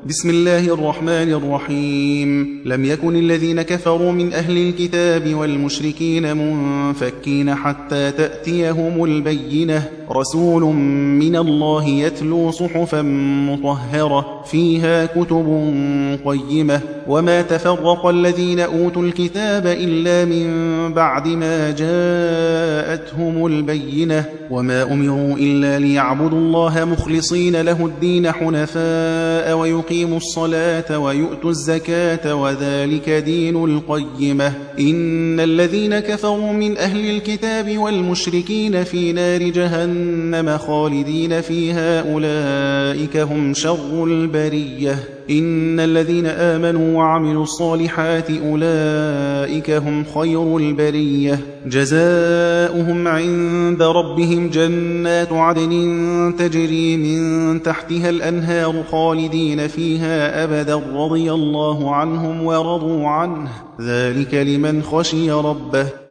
بسم الله الرحمن الرحيم. لم يكن الذين كفروا من أهل الكتاب والمشركين منفكين حتى تأتيهم البينة، رسول من الله يتلو صحفا مطهرة فيها كتب قيمة، وما تفرق الذين أوتوا الكتاب إلا من بعد ما جاءتهم البينة، وما أمروا إلا ليعبدوا الله مخلصين له الدين حنفاء ويقيموا الصلاة ويؤتوا الزكاة وذلك دين القيمة. إن الذين كفروا من أهل الكتاب والمشركين في نار جهنم خالدين فيها أولئك هم شر البرية. إن الذين آمنوا وعملوا الصالحات أولئك هم خير البرية، جزاؤهم عند ربهم جنات عدن تجري من تحتها الأنهار خالدين فيها أبدا، رضي الله عنهم ورضوا عنه، ذلك لمن خشي ربه.